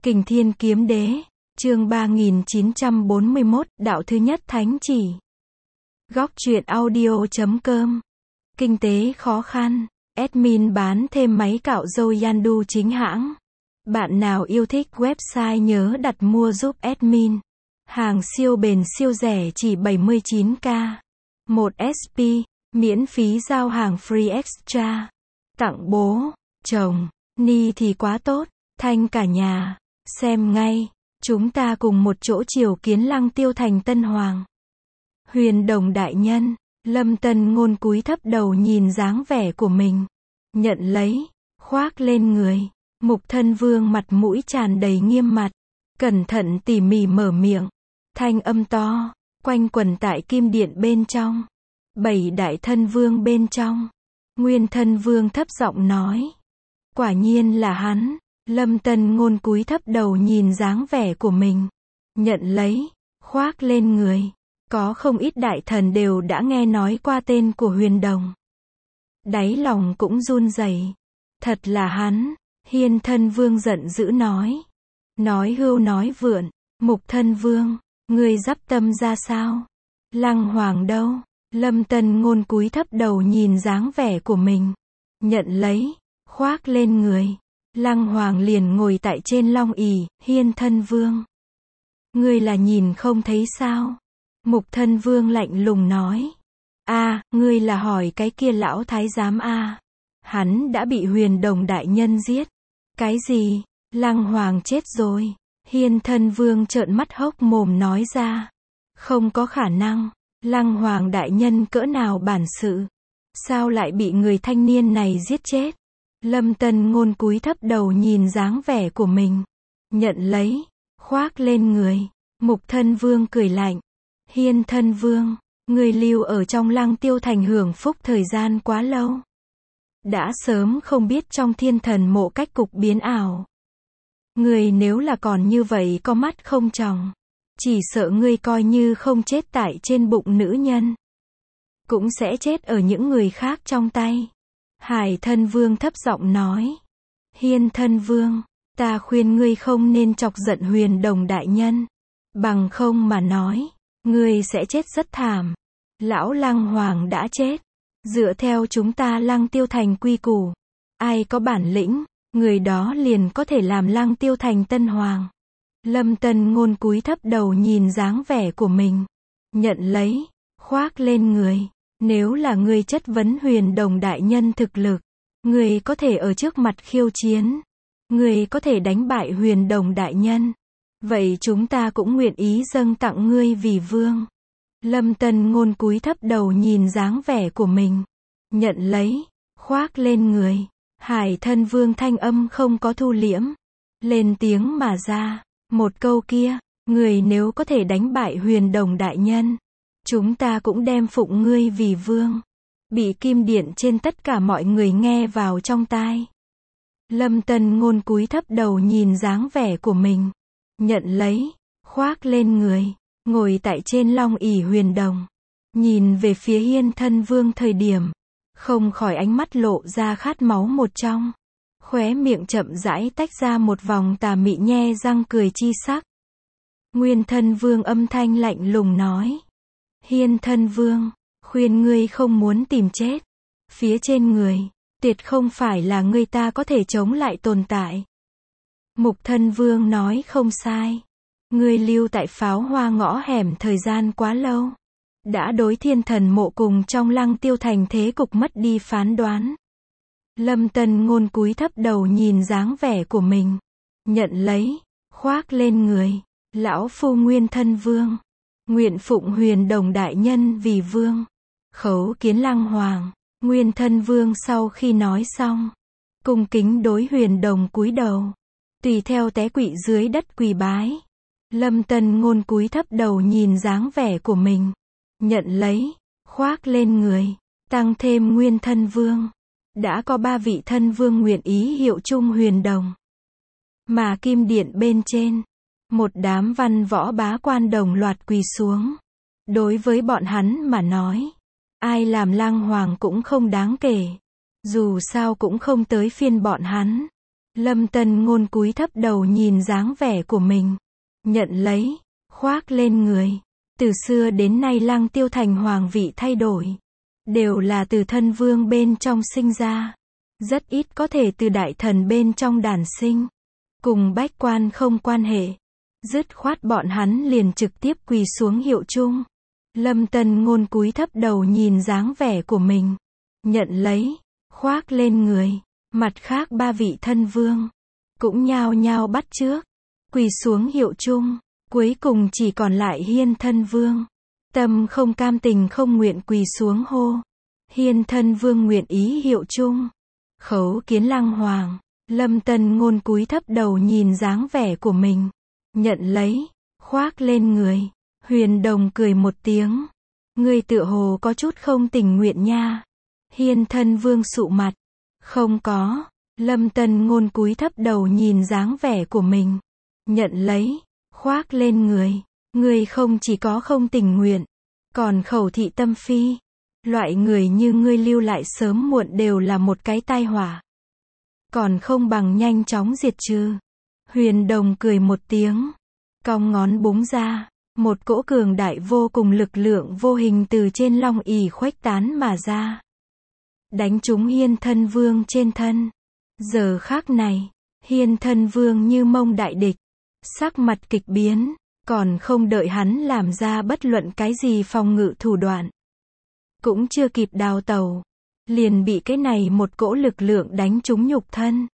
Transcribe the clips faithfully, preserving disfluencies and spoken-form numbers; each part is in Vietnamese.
Kình Thiên Kiếm Đế, chương ba nghìn chín trăm bốn mươi mốt, đạo thứ nhất thánh chỉ. Góc truyện audio chấm com. Kinh tế khó khăn, admin bán thêm máy cạo râu Yandu chính hãng. Bạn nào yêu thích website nhớ đặt mua giúp admin. Hàng siêu bền siêu rẻ chỉ bảy mươi chín k. một ét pê, miễn phí giao hàng free extra. Tặng bố, chồng, ni thì quá tốt, thanh cả nhà. Xem ngay, chúng ta cùng một chỗ triều kiến Lăng Tiêu thành Tân Hoàng. Huyền Đồng đại nhân, Lâm Tân Ngôn cúi thấp đầu nhìn dáng vẻ của mình. Nhận lấy, khoác lên người. Mục Thân Vương mặt mũi tràn đầy nghiêm mặt. Cẩn thận tỉ mỉ mở miệng. Thanh âm to, quanh quẩn tại kim điện bên trong. Bảy đại thân vương bên trong. Nguyên Thân Vương thấp giọng nói. Quả nhiên là hắn. Lâm Tân Ngôn cúi thấp đầu nhìn dáng vẻ của mình. Nhận lấy, khoác lên người. Có không ít đại thần đều đã nghe nói qua tên của Huyền Đồng. Đáy lòng cũng run rẩy. Thật là hắn. Hiên Thân Vương giận dữ nói. Nói hưu nói vượn. Mục Thân Vương, ngươi dắp tâm ra sao? Lăng Hoàng đâu? Lâm Tân Ngôn cúi thấp đầu nhìn dáng vẻ của mình. Nhận lấy, khoác lên người. Lăng Hoàng liền ngồi tại trên long ỷ. Hiên Thân Vương, ngươi là nhìn không thấy sao? Mục Thân Vương lạnh lùng nói. A, à, ngươi là hỏi cái kia lão thái giám a? À. Hắn đã bị Huyền Đồng đại nhân giết. Cái gì? Lăng Hoàng chết rồi. Hiên Thân Vương trợn mắt hốc mồm nói ra. Không có khả năng. Lăng Hoàng đại nhân cỡ nào bản sự? Sao lại bị người thanh niên này giết chết? Lâm Tân Ngôn cúi thấp đầu nhìn dáng vẻ của mình. Nhận lấy, khoác lên người. Mục Thân Vương cười lạnh. Hiên Thân Vương, người lưu ở trong Lăng Tiêu thành hưởng phúc thời gian quá lâu. Đã sớm không biết trong thiên thần mộ cách cục biến ảo. Người nếu là còn như vậy có mắt không tròng. Chỉ sợ ngươi coi như không chết tại trên bụng nữ nhân. Cũng sẽ chết ở những người khác trong tay. Hải Thân Vương thấp giọng nói. Hiên Thân Vương, ta khuyên ngươi không nên chọc giận Huyền Đồng đại nhân. Bằng không mà nói, ngươi sẽ chết rất thảm. Lão Lăng Hoàng đã chết. Dựa theo chúng ta Lăng Tiêu thành quy củ. Ai có bản lĩnh, người đó liền có thể làm Lăng Tiêu thành Tân Hoàng. Lâm Tân Ngôn cúi thấp đầu nhìn dáng vẻ của mình. Nhận lấy, khoác lên người. Nếu là ngươi chất vấn Huyền Đồng đại nhân thực lực, ngươi có thể ở trước mặt khiêu chiến. Ngươi có thể đánh bại Huyền Đồng đại nhân. Vậy chúng ta cũng nguyện ý dâng tặng ngươi vì vương. Lâm Tân Ngôn cúi thấp đầu nhìn dáng vẻ của mình. Nhận lấy, khoác lên người. Hải Thân Vương thanh âm không có thu liễm. Lên tiếng mà ra. Một câu kia, người nếu có thể đánh bại Huyền Đồng đại nhân, chúng ta cũng đem phụng ngươi vì vương. Bị kim điện trên tất cả mọi người nghe vào trong tai. Lâm Tân Ngôn cúi thấp đầu nhìn dáng vẻ của mình. Nhận lấy, khoác lên người. Ngồi tại trên long ỷ Huyền Đồng. Nhìn về phía Hiên Thân Vương thời điểm. Không khỏi ánh mắt lộ ra khát máu một trong. Khóe miệng chậm rãi tách ra một vòng tà mị nhe răng cười chi sắc. Nguyên Thân Vương âm thanh lạnh lùng nói. Hiên Thân Vương, khuyên ngươi không muốn tìm chết. Phía trên người, tuyệt không phải là người ta có thể chống lại tồn tại. Mục Thân Vương nói không sai. Ngươi lưu tại Pháo Hoa ngõ hẻm thời gian quá lâu. Đã đối thiên thần mộ cùng trong Lăng Tiêu thành thế cục mất đi phán đoán. Lâm Tân Ngôn cúi thấp đầu nhìn dáng vẻ của mình. Nhận lấy, khoác lên người. Lão phu Nguyên Thân Vương. Nguyện phụng Huyền Đồng đại nhân vì vương. Khấu kiến Lăng Hoàng. Nguyên Thân Vương sau khi nói xong. Cung kính đối Huyền Đồng cúi đầu. Tùy theo té quỵ dưới đất quỳ bái. Lâm Tân Ngôn cúi thấp đầu nhìn dáng vẻ của mình. Nhận lấy, khoác lên người. Tăng thêm Nguyên Thân Vương. Đã có ba vị thân vương nguyện ý hiệu chung Huyền Đồng. Mà kim điện bên trên, một đám văn võ bá quan đồng loạt quỳ xuống. Đối với bọn hắn mà nói, ai làm Lăng Hoàng cũng không đáng kể. Dù sao cũng không tới phiên bọn hắn. Lâm Tân Ngôn cúi thấp đầu nhìn dáng vẻ của mình. Nhận lấy, khoác lên người. Từ xưa đến nay Lăng Tiêu Thành hoàng vị thay đổi. Đều là từ thân vương bên trong sinh ra. Rất ít có thể từ đại thần bên trong đản sinh. Cùng bách quan không quan hệ. Dứt khoát bọn hắn liền trực tiếp quỳ xuống hiệu chung. Lâm Tân Ngôn cúi thấp đầu nhìn dáng vẻ của mình. Nhận lấy, khoác lên người. Mặt khác ba vị thân vương cũng nhao nhao bắt chước, quỳ xuống hiệu chung. Cuối cùng chỉ còn lại Hiên thân vương. Tâm không cam tình không nguyện quỳ xuống hô. Hiên thân vương nguyện ý hiệu chung. Khấu kiến Lăng Hoàng. Lâm Tân Ngôn cúi thấp đầu nhìn dáng vẻ của mình. Nhận lấy, khoác lên người. Huyền Đồng cười một tiếng. Ngươi tựa hồ có chút không tình nguyện nha. Hiên thân vương sụ mặt. Không có. Lâm Tân Ngôn cúi thấp đầu nhìn dáng vẻ của mình. Nhận lấy, khoác lên người. Ngươi không chỉ có không tình nguyện, còn khẩu thị tâm phi. Loại người như ngươi lưu lại sớm muộn đều là một cái tai họa. Còn không bằng nhanh chóng diệt trừ. Huyền Đồng cười một tiếng. Cong ngón búng ra. Một cỗ cường đại vô cùng lực lượng vô hình từ trên long ỷ khuếch tán mà ra. Đánh trúng Hiên thân vương trên thân. Giờ khắc này, Hiên thân vương như mông đại địch. Sắc mặt kịch biến. Còn không đợi hắn làm ra bất luận cái gì phòng ngự thủ đoạn. Cũng chưa kịp đào tẩu. Liền bị cái này một cỗ lực lượng đánh trúng nhục thân.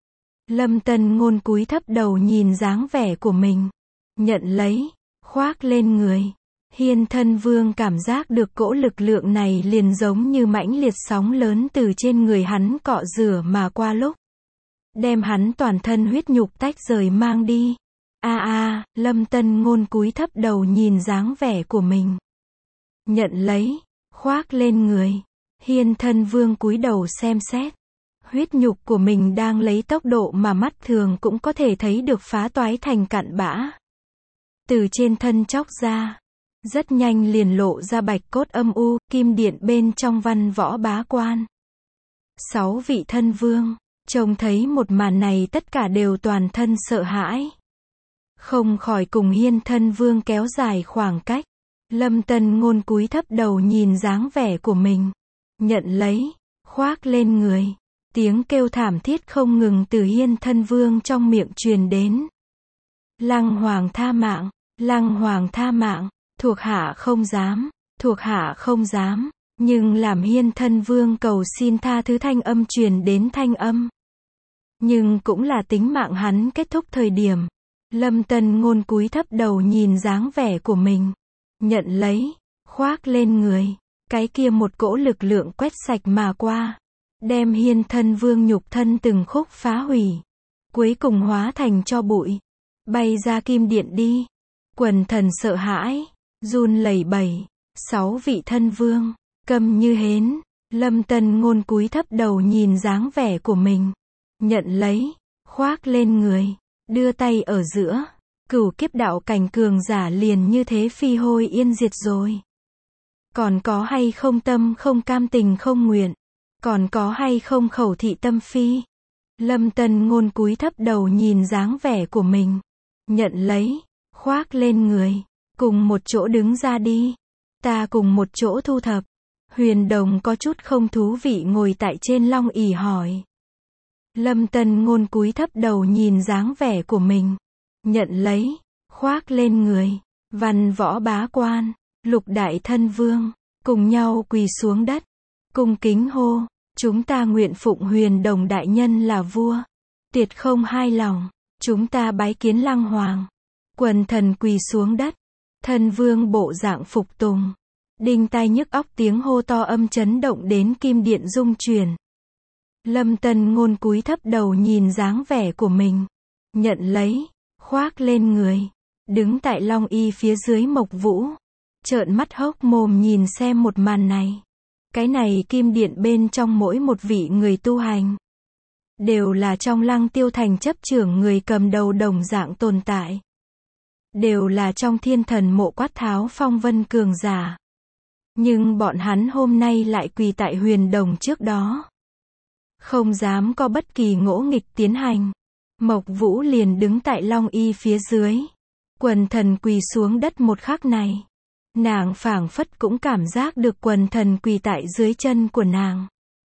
Lâm Tân Ngôn cúi thấp đầu nhìn dáng vẻ của mình. Nhận lấy, khoác lên người. Hiên thân vương cảm giác được cỗ lực lượng này liền giống như mãnh liệt sóng lớn từ trên người hắn cọ rửa mà qua lúc. Đem hắn toàn thân huyết nhục tách rời mang đi. A a, Lâm Tân Ngôn cúi thấp đầu nhìn dáng vẻ của mình. Nhận lấy, khoác lên người. Hiên thân vương cúi đầu xem xét. Huyết nhục của mình đang lấy tốc độ mà mắt thường cũng có thể thấy được phá toái thành cặn bã. Từ trên thân chóc ra. Rất nhanh liền lộ ra bạch cốt âm u, kim điện bên trong văn võ bá quan. Sáu vị thân vương, trông thấy một màn này tất cả đều toàn thân sợ hãi. Không khỏi cùng Hiên thân vương kéo dài khoảng cách. Lâm Tân Ngôn cúi thấp đầu nhìn dáng vẻ của mình. Nhận lấy, khoác lên người. Tiếng kêu thảm thiết không ngừng từ Hiên thân vương trong miệng truyền đến. Lăng Hoàng tha mạng, Lăng Hoàng tha mạng, thuộc hạ không dám, thuộc hạ không dám. Nhưng làm Hiên thân vương cầu xin tha thứ thanh âm truyền đến thanh âm. Nhưng cũng là tính mạng hắn kết thúc thời điểm. Lâm Tân Ngôn cúi thấp đầu nhìn dáng vẻ của mình. Nhận lấy, khoác lên người. Cái kia một cỗ lực lượng quét sạch mà qua. Đem Hiên thân vương nhục thân từng khúc phá hủy. Cuối cùng hóa thành tro bụi. Bay ra kim điện đi. Quần thần sợ hãi. Run lẩy bẩy. Sáu vị thân vương. Câm như hến. Lâm Tân Ngôn cúi thấp đầu nhìn dáng vẻ của mình. Nhận lấy. Khoác lên người. Đưa tay ở giữa. Cửu kiếp đạo cảnh cường giả liền như thế phi hôi yên diệt rồi. Còn có hay không tâm không cam tình không nguyện. Còn có hay không khẩu thị tâm phi. Lâm Tân Ngôn cúi thấp đầu nhìn dáng vẻ của mình. Nhận lấy. Khoác lên người. Cùng một chỗ đứng ra đi. Ta cùng một chỗ thu thập. Huyền Đồng có chút không thú vị ngồi tại trên long ỷ hỏi. Lâm Tân Ngôn cúi thấp đầu nhìn dáng vẻ của mình. Nhận lấy. Khoác lên người. Văn võ bá quan. Lục đại thân vương. Cùng nhau quỳ xuống đất. Cung kính hô. Chúng ta nguyện phụng Huyền Đồng đại nhân là vua. Tuyệt không hai lòng. Chúng ta bái kiến Lăng Hoàng. Quần thần quỳ xuống đất. Thân vương bộ dạng phục tùng. Đinh tai nhức óc tiếng hô to âm chấn động đến kim điện rung chuyển. Lâm Tân Ngôn cúi thấp đầu nhìn dáng vẻ của mình. Nhận lấy. Khoác lên người. Đứng tại long y phía dưới Mộc Vũ. Trợn mắt hốc mồm nhìn xem một màn này. Cái này kim điện bên trong mỗi một vị người tu hành. Đều là trong Lăng Tiêu Thành chấp trưởng người cầm đầu đồng dạng tồn tại. Đều là trong thiên thần mộ Quát Tháo phong vân cường giả. Nhưng bọn hắn hôm nay lại quỳ tại Huyền Đồng trước đó. Không dám có bất kỳ ngỗ nghịch tiến hành. Mộc Vũ liền đứng tại Long Y phía dưới. Quần thần quỳ xuống đất một khắc này. Nàng phảng phất cũng cảm giác được quần thần quỳ tại dưới chân của nàng.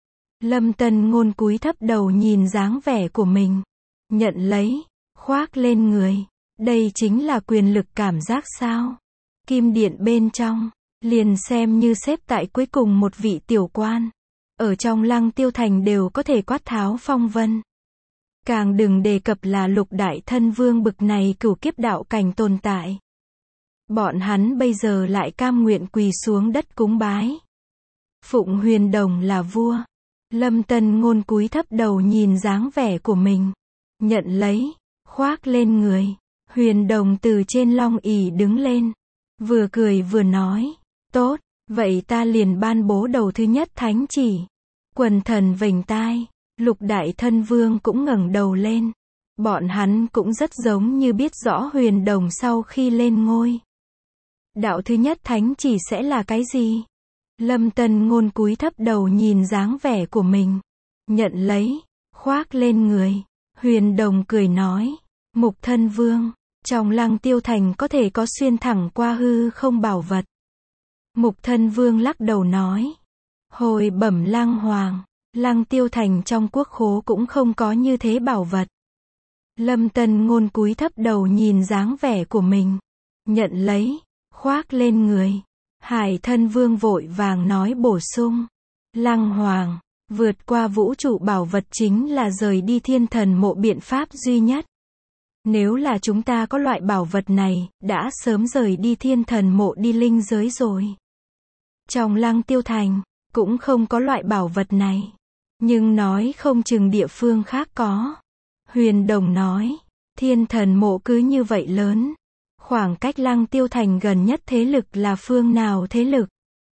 Lâm Tân Ngôn cúi thấp đầu nhìn dáng vẻ của mình. Nhận lấy, khoác lên người. Đây chính là quyền lực cảm giác sao? Kim điện bên trong, liền xem như xếp tại cuối cùng một vị tiểu quan. Ở trong Lăng Tiêu Thành đều có thể quát tháo phong vân. Càng đừng đề cập là Lục Đại Thân Vương bực này cửu kiếp đạo cảnh tồn tại. Bọn hắn bây giờ lại cam nguyện quỳ xuống đất cúng bái. Phụng Huyền Đồng là vua. Lâm Tân Ngôn cúi thấp đầu nhìn dáng vẻ của mình. Nhận lấy, khoác lên người. Huyền Đồng từ trên long ỷ đứng lên. Vừa cười vừa nói. Tốt, vậy ta liền ban bố đầu thứ nhất thánh chỉ. Quần thần vểnh tai. Lục Đại Thân Vương cũng ngẩng đầu lên. Bọn hắn cũng rất giống như biết rõ Huyền Đồng sau khi lên ngôi. Đạo thứ nhất thánh chỉ sẽ là cái gì? Lâm Tân Ngôn cúi thấp đầu nhìn dáng vẻ của mình. Nhận lấy, khoác lên người. Huyền Đồng cười nói. Mục Thân Vương, trong Lăng Tiêu Thành có thể có xuyên thẳng qua hư không bảo vật. Mục Thân Vương lắc đầu nói. Hồi bẩm Lăng Hoàng, Lăng Tiêu Thành trong quốc khố cũng không có như thế bảo vật. Lâm Tân Ngôn cúi thấp đầu nhìn dáng vẻ của mình. Nhận lấy, khoác lên người. Hải Thân Vương vội vàng nói bổ sung. Lăng Hoàng, vượt qua vũ trụ bảo vật chính là rời đi thiên thần mộ biện pháp duy nhất. Nếu là chúng ta có loại bảo vật này, đã sớm rời đi thiên thần mộ đi linh giới rồi. Trong Lăng Tiêu Thành, cũng không có loại bảo vật này. Nhưng nói không chừng địa phương khác có. Huyền Đồng nói, thiên thần mộ cứ như vậy lớn. Khoảng cách Lăng Tiêu Thành gần nhất thế lực là phương nào thế lực?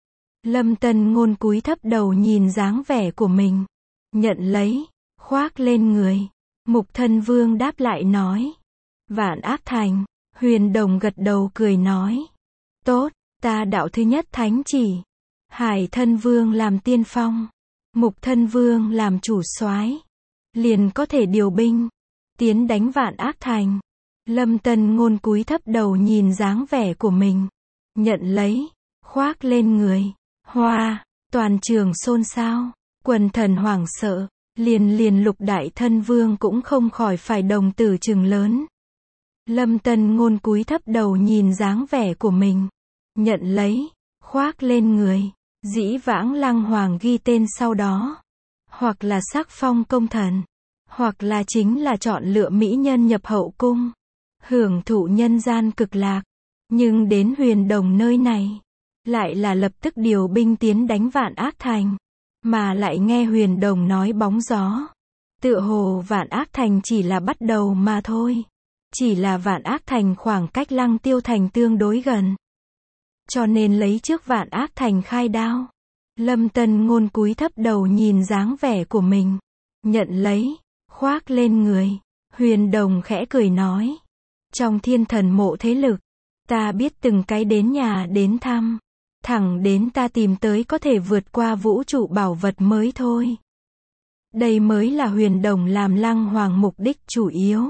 Lâm Tân Ngôn cúi thấp đầu nhìn dáng vẻ của mình. Nhận lấy, khoác lên người. Mục Thân Vương đáp lại nói. Vạn Ác Thành. Huyền Đồng gật đầu cười nói. Tốt, ta đạo thứ nhất thánh chỉ. Hải Thân Vương làm tiên phong. Mục Thân Vương làm chủ soái. Liền có thể điều binh. Tiến đánh Vạn Ác Thành. Lâm Tân Ngôn cúi thấp đầu nhìn dáng vẻ của mình. Nhận lấy, khoác lên người. Hoa, toàn trường xôn xao. Quần thần hoảng sợ. Liền liền Lục Đại Thân Vương cũng không khỏi phải đồng tử trừng lớn. Lâm Tân Ngôn cúi thấp đầu nhìn dáng vẻ của mình. Nhận lấy, khoác lên người. Dĩ vãng Lăng Hoàng ghi tên sau đó. Hoặc là sắc phong công thần. Hoặc là chính là chọn lựa mỹ nhân nhập hậu cung. Hưởng thụ nhân gian cực lạc. Nhưng đến Huyền Đồng nơi này. Lại là lập tức điều binh tiến đánh Vạn Ác Thành. Mà lại nghe Huyền Đồng nói bóng gió. Tựa hồ Vạn Ác Thành chỉ là bắt đầu mà thôi. Chỉ là Vạn Ác Thành khoảng cách Lăng Tiêu Thành tương đối gần. Cho nên lấy trước Vạn Ác Thành khai đao. Lâm Tân Ngôn cúi thấp đầu nhìn dáng vẻ của mình. Nhận lấy, khoác lên người. Huyền Đồng khẽ cười nói. Trong thiên thần mộ thế lực, ta biết từng cái đến nhà đến thăm. Thẳng đến ta tìm tới có thể vượt qua vũ trụ bảo vật mới thôi. Đây mới là Huyền Đồng làm Lăng Hoàng mục đích chủ yếu.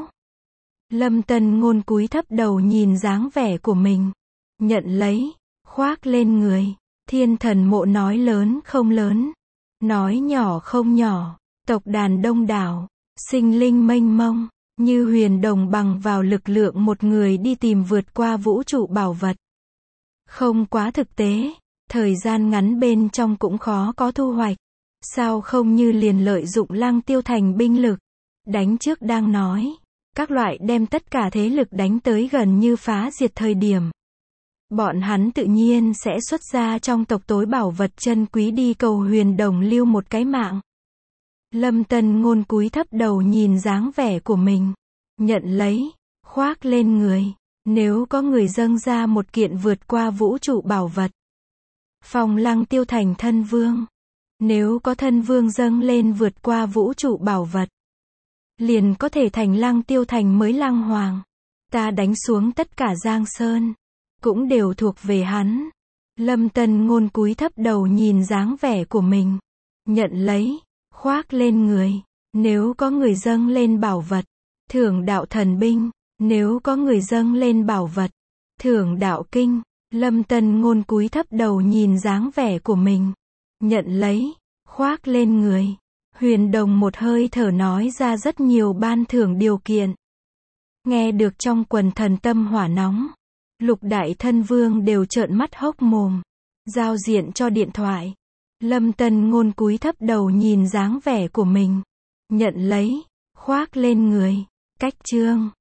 Lâm Tân Ngôn cúi thấp đầu nhìn dáng vẻ của mình. Nhận lấy, khoác lên người. Thiên thần mộ nói lớn không lớn. Nói nhỏ không nhỏ. Tộc đàn đông đảo. Sinh linh mênh mông. Như Huyền Đồng bằng vào lực lượng một người đi tìm vượt qua vũ trụ bảo vật. Không quá thực tế. Thời gian ngắn bên trong cũng khó có thu hoạch. Sao không như liền lợi dụng Lăng Tiêu Thành binh lực. Đánh trước đang nói. Các loại đem tất cả thế lực đánh tới gần như phá diệt thời điểm. Bọn hắn tự nhiên sẽ xuất ra trong tộc tối bảo vật chân quý đi cầu Huyền Đồng lưu một cái mạng. Lâm Tân Ngôn cúi thấp đầu nhìn dáng vẻ của mình. Nhận lấy, khoác lên người. Nếu có người dâng ra một kiện vượt qua vũ trụ bảo vật. Phong Lăng Tiêu Thành thân vương. Nếu có thân vương dâng lên vượt qua vũ trụ bảo vật. Liền có thể thành Lăng Tiêu Thành mới Lăng Hoàng. Ta đánh xuống tất cả Giang Sơn. Cũng đều thuộc về hắn. Lâm Tân Ngôn cúi thấp đầu nhìn dáng vẻ của mình. Nhận lấy, khoác lên người. Nếu có người dâng lên bảo vật, thưởng đạo thần binh. Nếu có người dâng lên bảo vật, thưởng đạo kinh. Lâm Tân Ngôn cúi thấp đầu nhìn dáng vẻ của mình. Nhận lấy, khoác lên người. Huyền Đồng một hơi thở nói ra rất nhiều ban thưởng điều kiện. Nghe được trong quần thần tâm hỏa nóng. Lục đại thân vương đều trợn mắt hốc mồm. Giao diện cho điện thoại. Lâm Tân Ngôn cúi thấp đầu nhìn dáng vẻ của mình. Nhận lấy, khoác lên người. Cách chương